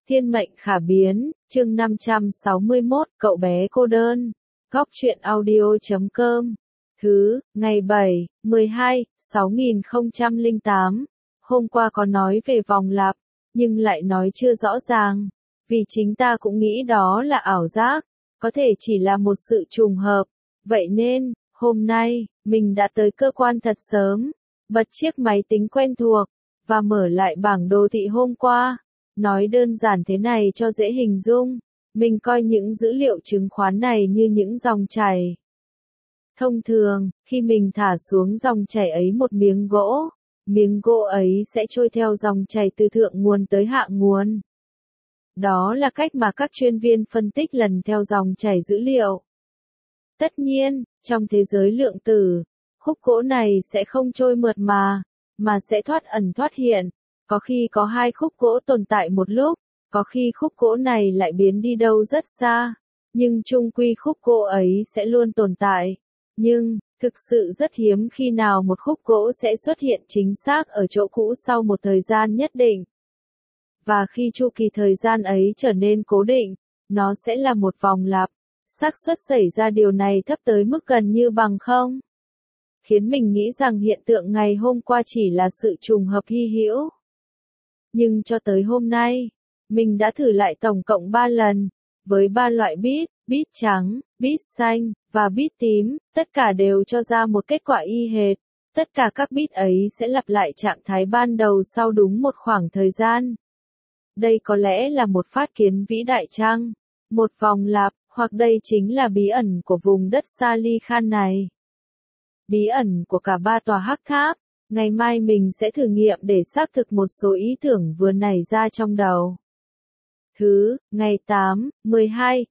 Thiên mệnh khả biến, chương 561, cậu bé cô đơn. Góc truyện audio.com. Ngày 7, 12, 6008. Hôm qua có nói về vòng lặp, nhưng lại nói chưa rõ ràng. Vì chính ta cũng nghĩ đó là ảo giác, có thể chỉ là một sự trùng hợp. Vậy nên, hôm nay, mình đã tới cơ quan thật sớm, bật chiếc máy tính quen thuộc, và mở lại bảng đồ thị hôm qua. Nói đơn giản thế này cho dễ hình dung, mình coi những dữ liệu chứng khoán này như những dòng chảy. Thông thường, khi mình thả xuống dòng chảy ấy một miếng gỗ ấy sẽ trôi theo dòng chảy từ thượng nguồn tới hạ nguồn. Đó là cách mà các chuyên viên phân tích lần theo dòng chảy dữ liệu. Tất nhiên, trong thế giới lượng tử, khúc gỗ này sẽ không trôi mượt mà sẽ thoát ẩn thoát hiện. Có khi có hai khúc gỗ tồn tại một lúc, có khi khúc gỗ này lại biến đi đâu rất xa, nhưng chung quy khúc gỗ ấy sẽ luôn tồn tại. Nhưng, thực sự rất hiếm khi nào một khúc gỗ sẽ xuất hiện chính xác ở chỗ cũ sau một thời gian nhất định. Và khi chu kỳ thời gian ấy trở nên cố định, nó sẽ là một vòng lặp. Xác suất xảy ra điều này thấp tới mức gần như bằng không. Khiến mình nghĩ rằng hiện tượng ngày hôm qua chỉ là sự trùng hợp hy hữu. Nhưng cho tới hôm nay, mình đã thử lại tổng cộng 3 lần, với 3 loại bit trắng, bit xanh, và bit tím, tất cả đều cho ra một kết quả y hệt. Tất cả các bit ấy sẽ lặp lại trạng thái ban đầu sau đúng một khoảng thời gian. Đây có lẽ là một phát kiến vĩ đại chăng? Một vòng lặp, hoặc đây chính là bí ẩn của vùng đất Salih Khan này. Bí ẩn của cả 3 tòa hắc tháp. Ngày mai mình sẽ thử nghiệm để xác thực một số ý tưởng vừa nảy ra trong đầu. Ngày 8, 12,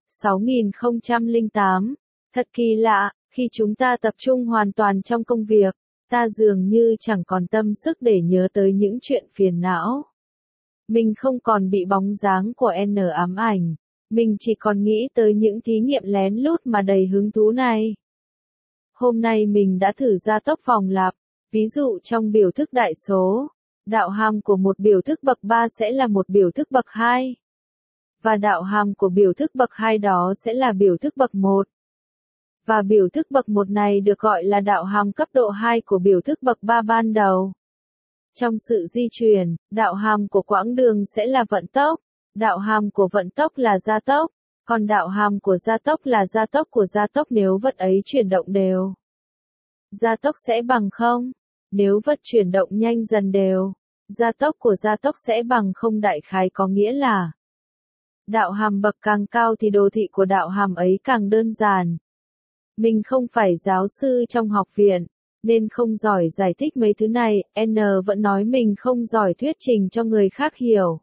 6008. Thật kỳ lạ, khi chúng ta tập trung hoàn toàn trong công việc, ta dường như chẳng còn tâm sức để nhớ tới những chuyện phiền não. Mình không còn bị bóng dáng của N ám ảnh, mình chỉ còn nghĩ tới những thí nghiệm lén lút mà đầy hứng thú này. Hôm nay mình đã thử gia tốc vòng lặp. Ví dụ trong biểu thức đại số, đạo hàm của một biểu thức bậc 3 sẽ là một biểu thức bậc 2. Và đạo hàm của biểu thức bậc 2 đó sẽ là biểu thức bậc 1. Và biểu thức bậc 1 này được gọi là đạo hàm cấp độ 2 của biểu thức bậc 3 ban đầu. Trong sự di chuyển, đạo hàm của quãng đường sẽ là vận tốc, đạo hàm của vận tốc là gia tốc, còn đạo hàm của gia tốc là gia tốc của gia tốc nếu vật ấy chuyển động đều. Gia tốc sẽ bằng 0. Nếu vật chuyển động nhanh dần đều, gia tốc của gia tốc sẽ bằng 0, đại khái có nghĩa là đạo hàm bậc càng cao thì đồ thị của đạo hàm ấy càng đơn giản. Mình không phải giáo sư trong học viện, nên không giỏi giải thích mấy thứ này, N vẫn nói mình không giỏi thuyết trình cho người khác hiểu.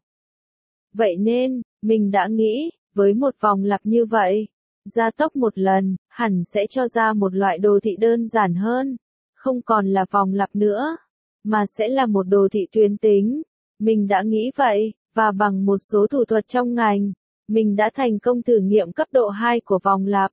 Vậy nên, mình đã nghĩ, với một vòng lặp như vậy, gia tốc một lần, hẳn sẽ cho ra một loại đồ thị đơn giản hơn. Không còn là vòng lặp nữa, mà sẽ là một đồ thị tuyến tính. Mình đã nghĩ vậy, và bằng một số thủ thuật trong ngành, mình đã thành công thử nghiệm cấp độ 2 của vòng lặp.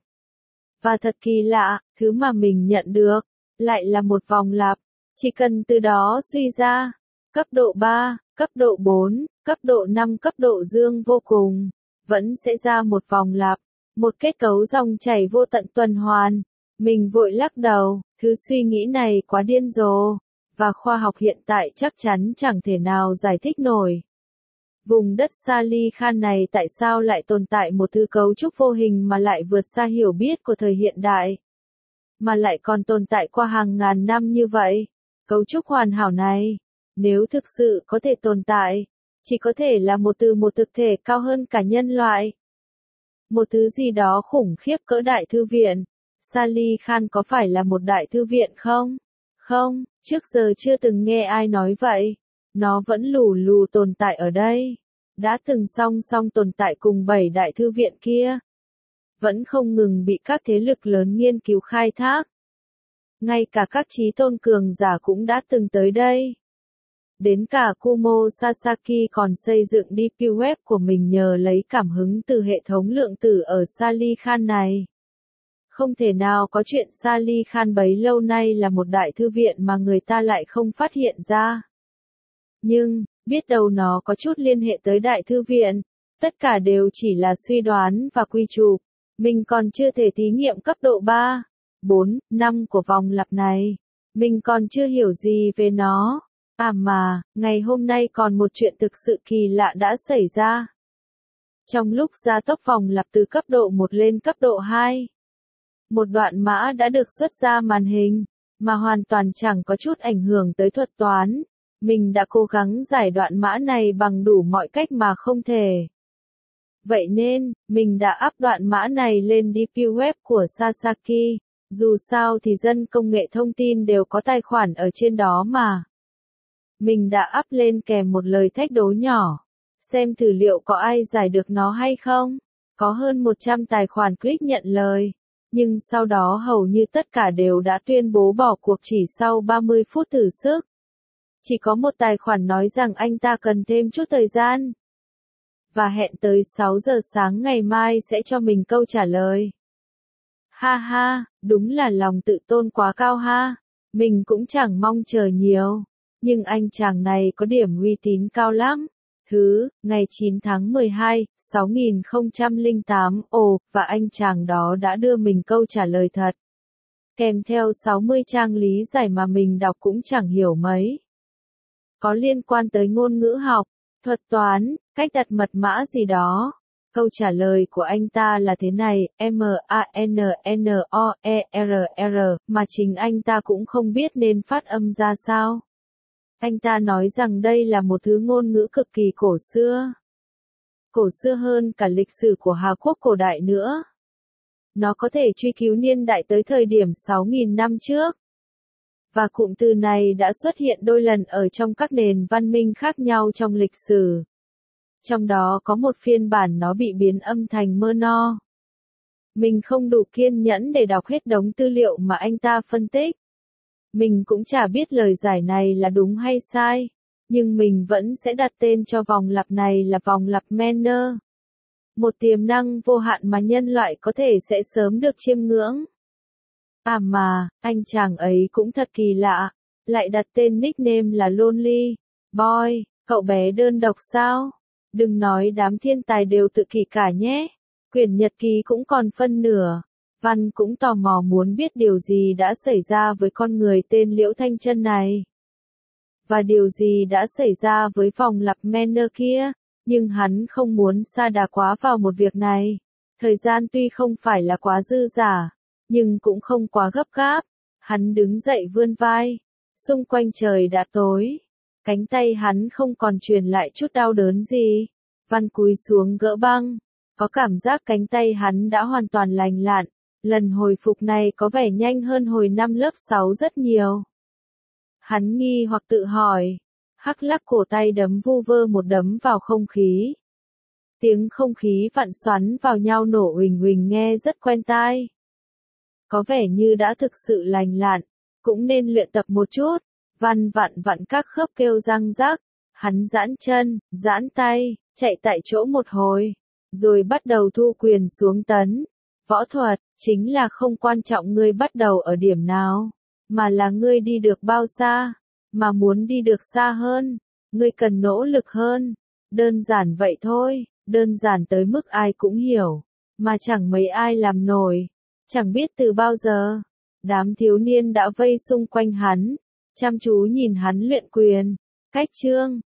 Và thật kỳ lạ, thứ mà mình nhận được, lại là một vòng lặp. Chỉ cần từ đó suy ra, cấp độ 3, cấp độ 4, cấp độ 5, cấp độ dương vô cùng, vẫn sẽ ra một vòng lặp, một kết cấu dòng chảy vô tận tuần hoàn. Mình vội lắc đầu, thứ suy nghĩ này quá điên rồ, và khoa học hiện tại chắc chắn chẳng thể nào giải thích nổi. Vùng đất Salih Khan này tại sao lại tồn tại một thứ cấu trúc vô hình mà lại vượt xa hiểu biết của thời hiện đại? Mà lại còn tồn tại qua hàng ngàn năm như vậy? Cấu trúc hoàn hảo này, nếu thực sự có thể tồn tại, chỉ có thể là một thực thể cao hơn cả nhân loại. Một thứ gì đó khủng khiếp cỡ đại thư viện. Salih Khan có phải là một đại thư viện không? Không, trước giờ chưa từng nghe ai nói vậy. Nó vẫn lù lù tồn tại ở đây. Đã từng song song tồn tại cùng 7 đại thư viện kia. Vẫn không ngừng bị các thế lực lớn nghiên cứu khai thác. Ngay cả các trí tôn cường giả cũng đã từng tới đây. Đến cả Kumo Sasaki còn xây dựng DP Web của mình nhờ lấy cảm hứng từ hệ thống lượng tử ở Salih Khan này. Không thể nào có chuyện Salih Khan bấy lâu nay là một đại thư viện mà người ta lại không phát hiện ra. Nhưng, biết đâu nó có chút liên hệ tới đại thư viện. Tất cả đều chỉ là suy đoán và quy chụp. Mình còn chưa thể thí nghiệm cấp độ 3, 4, 5 của vòng lặp này. Mình còn chưa hiểu gì về nó. À mà, ngày hôm nay còn một chuyện thực sự kỳ lạ đã xảy ra. Trong lúc gia tốc vòng lặp từ cấp độ 1 lên cấp độ 2, một đoạn mã đã được xuất ra màn hình, mà hoàn toàn chẳng có chút ảnh hưởng tới thuật toán. Mình đã cố gắng giải đoạn mã này bằng đủ mọi cách mà không thể. Vậy nên, mình đã áp đoạn mã này lên DP Web của Sasaki. Dù sao thì dân công nghệ thông tin đều có tài khoản ở trên đó mà. Mình đã up lên kèm một lời thách đố nhỏ. Xem thử liệu có ai giải được nó hay không. Có hơn 100 tài khoản click nhận lời. Nhưng sau đó hầu như tất cả đều đã tuyên bố bỏ cuộc chỉ sau 30 phút thử sức. Chỉ có một tài khoản nói rằng anh ta cần thêm chút thời gian. Và hẹn tới 6 giờ sáng ngày mai sẽ cho mình câu trả lời. Ha ha, đúng là lòng tự tôn quá cao ha. Mình cũng chẳng mong chờ nhiều. Nhưng anh chàng này có điểm uy tín cao lắm. Ngày 9 tháng 12, 6008, và anh chàng đó đã đưa mình câu trả lời thật. Kèm theo 60 trang lý giải mà mình đọc cũng chẳng hiểu mấy. Có liên quan tới ngôn ngữ học, thuật toán, cách đặt mật mã gì đó. Câu trả lời của anh ta là thế này, MANNOERR, mà chính anh ta cũng không biết nên phát âm ra sao. Anh ta nói rằng đây là một thứ ngôn ngữ cực kỳ cổ xưa. Cổ xưa hơn cả lịch sử của Hà Quốc cổ đại nữa. Nó có thể truy cứu niên đại tới thời điểm 6.000 năm trước. Và cụm từ này đã xuất hiện đôi lần ở trong các nền văn minh khác nhau trong lịch sử. Trong đó có một phiên bản nó bị biến âm thành mơ no. Mình không đủ kiên nhẫn để đọc hết đống tư liệu mà anh ta phân tích. Mình cũng chả biết lời giải này là đúng hay sai. Nhưng mình vẫn sẽ đặt tên cho vòng lặp này là vòng lặp Manner. Một tiềm năng vô hạn mà nhân loại có thể sẽ sớm được chiêm ngưỡng. À mà, anh chàng ấy cũng thật kỳ lạ. Lại đặt tên nickname là Lonely Boy, cậu bé đơn độc sao? Đừng nói đám thiên tài đều tự kỷ cả nhé. Quyển nhật ký cũng còn phân nửa. Văn cũng tò mò muốn biết điều gì đã xảy ra với con người tên Liễu Thanh Chân này. Và điều gì đã xảy ra với vòng lặp Manner kia. Nhưng hắn không muốn sa đà quá vào một việc này. Thời gian tuy không phải là quá dư dả, nhưng cũng không quá gấp gáp. Hắn đứng dậy vươn vai. Xung quanh trời đã tối. Cánh tay hắn không còn truyền lại chút đau đớn gì. Văn cúi xuống gỡ băng. Có cảm giác cánh tay hắn đã hoàn toàn lành lặn. Lần hồi phục này có vẻ nhanh hơn hồi năm lớp 6 rất nhiều. Hắn nghi hoặc tự hỏi. Hắc lắc cổ tay đấm vu vơ một đấm vào không khí. Tiếng không khí vặn xoắn vào nhau nổ huỳnh huỳnh nghe rất quen tai. Có vẻ như đã thực sự lành lặn. Cũng nên luyện tập một chút. Văn vặn vặn các khớp kêu răng rắc. Hắn giãn chân, giãn tay, chạy tại chỗ một hồi. Rồi bắt đầu thu quyền xuống tấn. Võ thuật, chính là không quan trọng ngươi bắt đầu ở điểm nào. Mà là ngươi đi được bao xa. Mà muốn đi được xa hơn. Ngươi cần nỗ lực hơn. Đơn giản vậy thôi. Đơn giản tới mức ai cũng hiểu. Mà chẳng mấy ai làm nổi. Chẳng biết từ bao giờ. Đám thiếu niên đã vây xung quanh hắn. Chăm chú nhìn hắn luyện quyền. Cách chương.